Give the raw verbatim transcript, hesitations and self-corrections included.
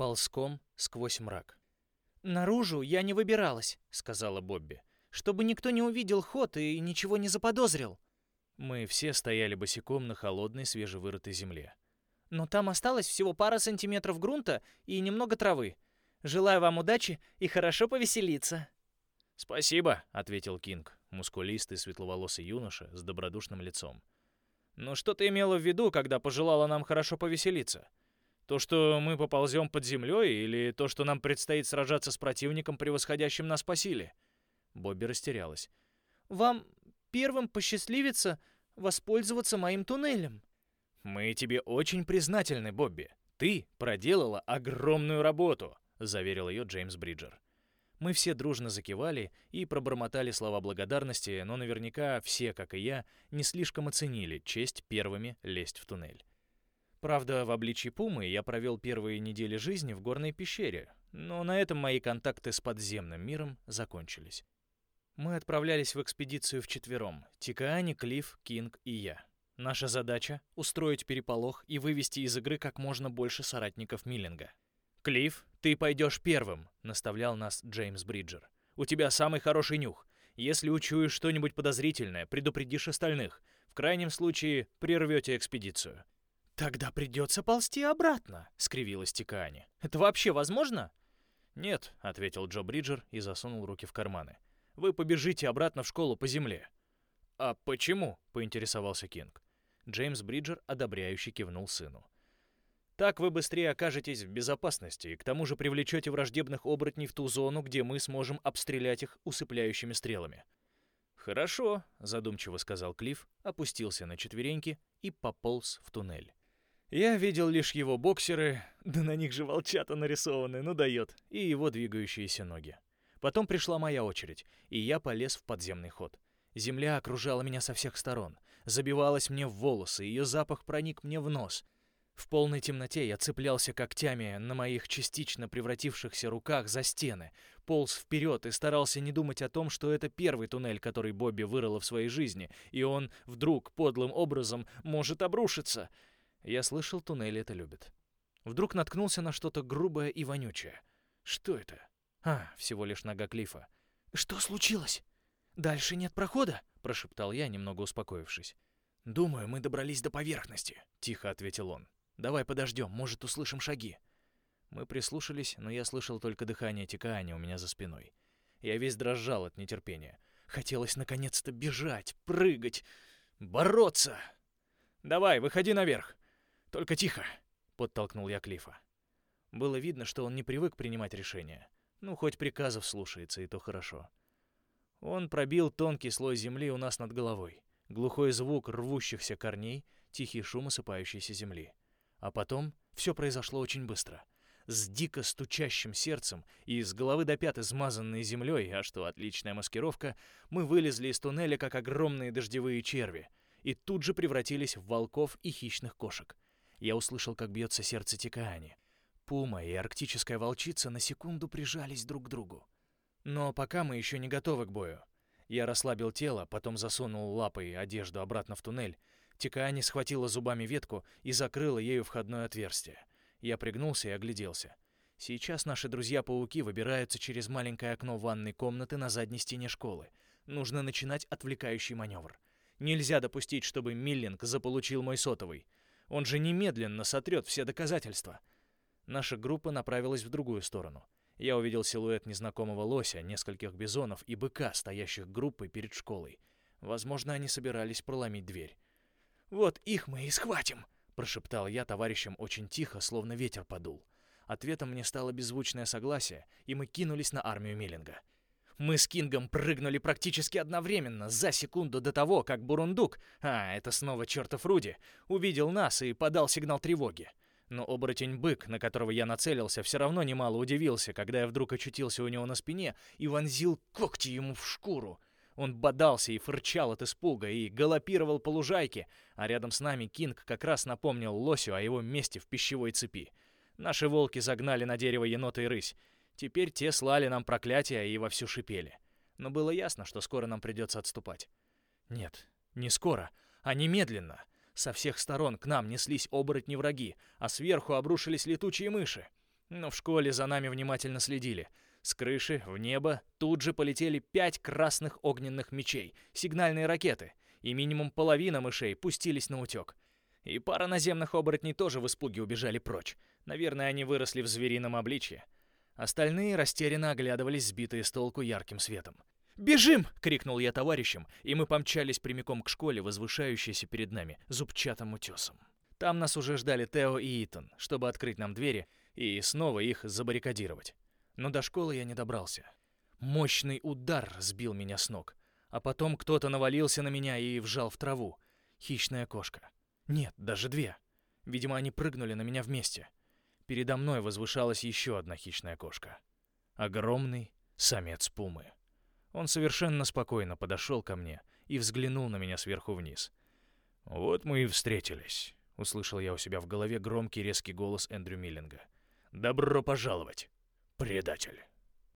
ползком сквозь мрак. «Наружу я не выбиралась», — сказала Бобби, «чтобы никто не увидел ход и ничего не заподозрил». Мы все стояли босиком на холодной свежевырытой земле. «Но там осталось всего пара сантиметров грунта и немного травы. Желаю вам удачи и хорошо повеселиться». «Спасибо», — ответил Кинг, мускулистый светловолосый юноша с добродушным лицом. «Но что ты имела в виду, когда пожелала нам хорошо повеселиться? То, что мы поползем под землей, или то, что нам предстоит сражаться с противником, превосходящим нас по силе?» Бобби растерялась. «Вам первым посчастливится воспользоваться моим туннелем». «Мы тебе очень признательны, Бобби. Ты проделала огромную работу», — заверил ее Джеймс Бриджер. Мы все дружно закивали и пробормотали слова благодарности, но наверняка все, как и я, не слишком оценили честь первыми лезть в туннель. Правда, в обличье пумы я провел первые недели жизни в горной пещере, но на этом мои контакты с подземным миром закончились. Мы отправлялись в экспедицию вчетвером — Тикаани, Клифф, Кинг и я. Наша задача — устроить переполох и вывести из игры как можно больше соратников Миллинга. «Клифф, ты пойдешь первым», — наставлял нас Джеймс Бриджер. «У тебя самый хороший нюх. Если учуешь что-нибудь подозрительное, предупредишь остальных. В крайнем случае прервете экспедицию». «Тогда придется ползти обратно», — скривилась Тикаани. «Это вообще возможно?» «Нет», — ответил Джо Бриджер и засунул руки в карманы. «Вы побежите обратно в школу по земле». «А почему?» — поинтересовался Кинг. Джеймс Бриджер одобряюще кивнул сыну. «Так вы быстрее окажетесь в безопасности и к тому же привлечете враждебных оборотней в ту зону, где мы сможем обстрелять их усыпляющими стрелами». «Хорошо», — задумчиво сказал Клифф, опустился на четвереньки и пополз в туннель. Я видел лишь его боксеры, да на них же волчата нарисованы, ну дает, и его двигающиеся ноги. Потом пришла моя очередь, и я полез в подземный ход. Земля окружала меня со всех сторон, забивалась мне в волосы, ее запах проник мне в нос. В полной темноте я цеплялся когтями на моих частично превратившихся руках за стены, полз вперед и старался не думать о том, что это первый туннель, который Бобби вырыла в своей жизни, и он вдруг подлым образом может обрушиться. Я слышал, туннели это любят. Вдруг наткнулся на что-то грубое и вонючее. Что это? А, всего лишь нога Клиффа. «Что случилось? Дальше нет прохода?» — прошептал я, немного успокоившись. «Думаю, мы добрались до поверхности», — тихо ответил он. «Давай подождем, может, услышим шаги». Мы прислушались, но я слышал только дыхание Тикаани у меня за спиной. Я весь дрожал от нетерпения. Хотелось наконец-то бежать, прыгать, бороться. «Давай, выходи наверх. Только тихо», — подтолкнул я Клиффа. Было видно, что он не привык принимать решения. Ну, хоть приказов слушается, и то хорошо. Он пробил тонкий слой земли у нас над головой. Глухой звук рвущихся корней, тихий шум осыпающейся земли. А потом все произошло очень быстро. С дико стучащим сердцем и с головы до пят измазанной землей, а что отличная маскировка, мы вылезли из туннеля, как огромные дождевые черви, и тут же превратились в волков и хищных кошек. Я услышал, как бьется сердце Тикаани. Пума и арктическая волчица на секунду прижались друг к другу. Но пока мы еще не готовы к бою. Я расслабил тело, потом засунул лапой одежду обратно в туннель. Тикаани схватила зубами ветку и закрыла ею входное отверстие. Я пригнулся и огляделся. Сейчас наши друзья-пауки выбираются через маленькое окно ванной комнаты на задней стене школы. Нужно начинать отвлекающий маневр. Нельзя допустить, чтобы Миллинг заполучил мой сотовый. Он же немедленно сотрет все доказательства. Наша группа направилась в другую сторону. Я увидел силуэт незнакомого лося, нескольких бизонов и быка, стоящих группой перед школой. Возможно, они собирались проломить дверь. «Вот их мы и схватим!» — прошептал я товарищам очень тихо, словно ветер подул. Ответом мне стало беззвучное согласие, и мы кинулись на армию Миллинга. Мы с Кингом прыгнули практически одновременно, за секунду до того, как Бурундук, а, это снова чертов Руди, увидел нас и подал сигнал тревоги. Но оборотень-бык, на которого я нацелился, все равно немало удивился, когда я вдруг очутился у него на спине и вонзил когти ему в шкуру. Он бодался и фырчал от испуга и галопировал по лужайке, а рядом с нами Кинг как раз напомнил лосю о его месте в пищевой цепи. Наши волки загнали на дерево енота и рысь. Теперь те слали нам проклятия и вовсю шипели. Но было ясно, что скоро нам придется отступать. Нет, не скоро, а немедленно. Со всех сторон к нам неслись оборотни-враги, а сверху обрушились летучие мыши. Но в школе за нами внимательно следили. С крыши в небо тут же полетели пять красных огненных мечей, сигнальные ракеты, и минимум половина мышей пустились на утек. И пара наземных оборотней тоже в испуге убежали прочь. Наверное, они выросли в зверином обличье. Остальные растерянно оглядывались, сбитые с толку ярким светом. «Бежим!» — крикнул я товарищам, и мы помчались прямиком к школе, возвышающейся перед нами зубчатым утесом. Там нас уже ждали Тео и Итан, чтобы открыть нам двери и снова их забаррикадировать. Но до школы я не добрался. Мощный удар сбил меня с ног, а потом кто-то навалился на меня и вжал в траву. Хищная кошка. Нет, даже две. Видимо, они прыгнули на меня вместе. Передо мной возвышалась еще одна хищная кошка. Огромный самец пумы. Он совершенно спокойно подошел ко мне и взглянул на меня сверху вниз. «Вот мы и встретились», — услышал я у себя в голове громкий резкий голос Эндрю Миллинга. «Добро пожаловать, предатель».